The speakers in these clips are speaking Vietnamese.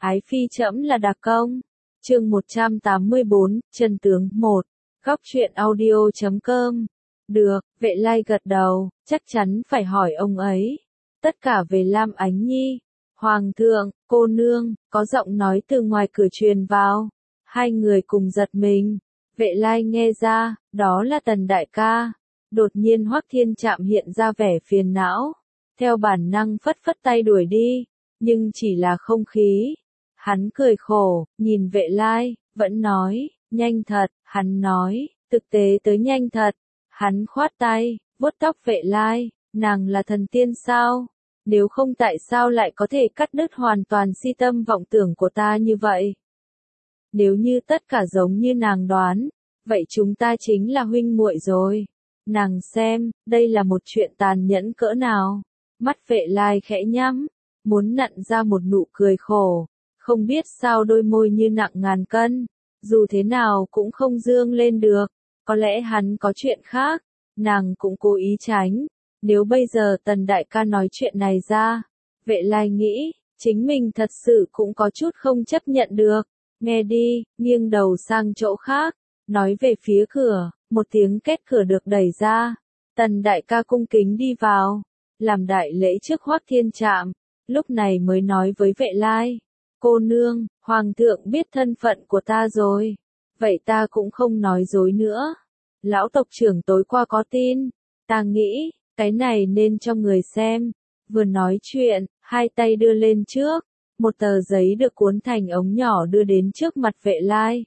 Ái phi trẫm là đặc công. Chương 184, chân tướng 1. Góc truyện audio.com. Được, Vệ Lai gật đầu, chắc chắn phải hỏi ông ấy. Tất cả về Lam Ánh Nhi. Hoàng thượng, cô nương, có giọng nói từ ngoài cửa truyền vào. Hai người cùng giật mình. Vệ Lai nghe ra, đó là Tần đại ca. Đột nhiên Hoắc Thiên Trạm hiện ra vẻ phiền não. Theo bản năng phất phất tay đuổi đi, nhưng chỉ là không khí. Hắn cười khổ, nhìn Vệ Lai, vẫn nói, nhanh thật, hắn nói, thực tế tới nhanh thật. Hắn khoát tay, vuốt tóc Vệ Lai, nàng là thần tiên sao? Nếu không tại sao lại có thể cắt đứt hoàn toàn si tâm vọng tưởng của ta như vậy? Nếu như tất cả giống như nàng đoán, vậy chúng ta chính là huynh muội rồi. Nàng xem, đây là một chuyện tàn nhẫn cỡ nào. Mắt Vệ Lai khẽ nhắm, muốn nặn ra một nụ cười khổ. Không biết sao đôi môi như nặng ngàn cân, dù thế nào cũng không dương lên được. Có lẽ hắn có chuyện khác, nàng cũng cố ý tránh. Nếu bây giờ Tần đại ca nói chuyện này ra, Vệ Lai nghĩ, chính mình thật sự cũng có chút không chấp nhận được. Nghe đi, nghiêng đầu sang chỗ khác, nói về phía cửa, một tiếng két cửa được đẩy ra. Tần đại ca cung kính đi vào, làm đại lễ trước Hoắc Thiên Trạm, lúc này mới nói với Vệ Lai. Cô nương, Hoàng thượng biết thân phận của ta rồi, vậy ta cũng không nói dối nữa. Lão tộc trưởng tối qua có tin, ta nghĩ, cái này nên cho người xem. Vừa nói chuyện, hai tay đưa lên trước, một tờ giấy được cuốn thành ống nhỏ đưa đến trước mặt Vệ Lai.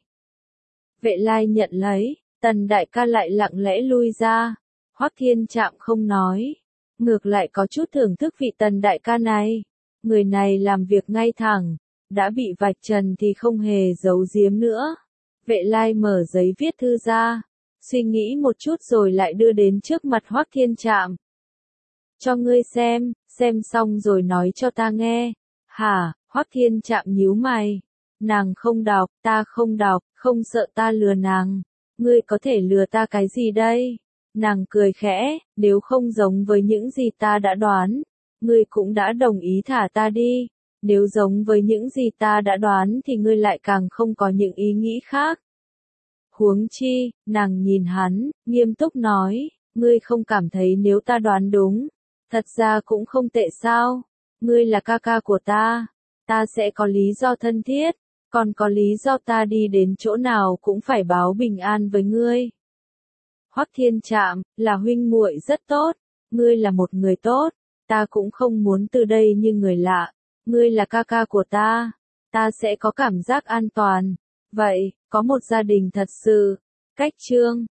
Vệ Lai nhận lấy, Tần đại ca lại lặng lẽ lui ra. Hoắc Thiên Trạm không nói, ngược lại có chút thưởng thức vị Tần đại ca này. Người này làm việc ngay thẳng, đã bị vạch trần thì không hề giấu giếm nữa. Vệ Lai mở giấy viết thư ra, suy nghĩ một chút rồi lại đưa đến trước mặt Hoắc Thiên Trạm. Cho ngươi xem xong rồi nói cho ta nghe. Hả? Hoắc Thiên Trạm nhíu mày. Nàng không đọc, ta không đọc, không sợ ta lừa nàng. Ngươi có thể lừa ta cái gì đây? Nàng cười khẽ, nếu không giống với những gì ta đã đoán, ngươi cũng đã đồng ý thả ta đi. Nếu giống với những gì ta đã đoán thì ngươi lại càng không có những ý nghĩ khác. Huống chi, nàng nhìn hắn, nghiêm túc nói, ngươi không cảm thấy nếu ta đoán đúng, thật ra cũng không tệ sao? Ngươi là ca ca của ta sẽ có lý do thân thiết, còn có lý do ta đi đến chỗ nào cũng phải báo bình an với ngươi. Hoắc Thiên Trạm, là huynh muội rất tốt, ngươi là một người tốt, ta cũng không muốn từ đây như người lạ. Ngươi là ca ca của ta sẽ có cảm giác an toàn. Vậy, có một gia đình thật sự. Cách chương